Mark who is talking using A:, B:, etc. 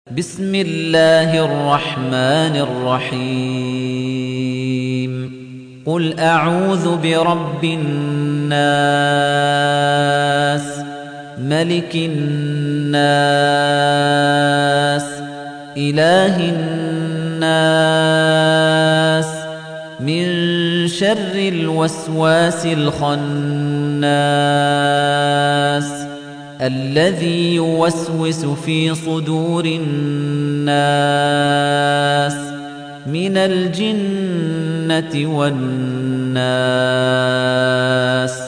A: بسم الله الرحمن الرحيم قل أعوذ برب الناس ملك الناس إله الناس من شر الوسواس الخناس الذي يوسوس في صدور الناس من الجنة والناس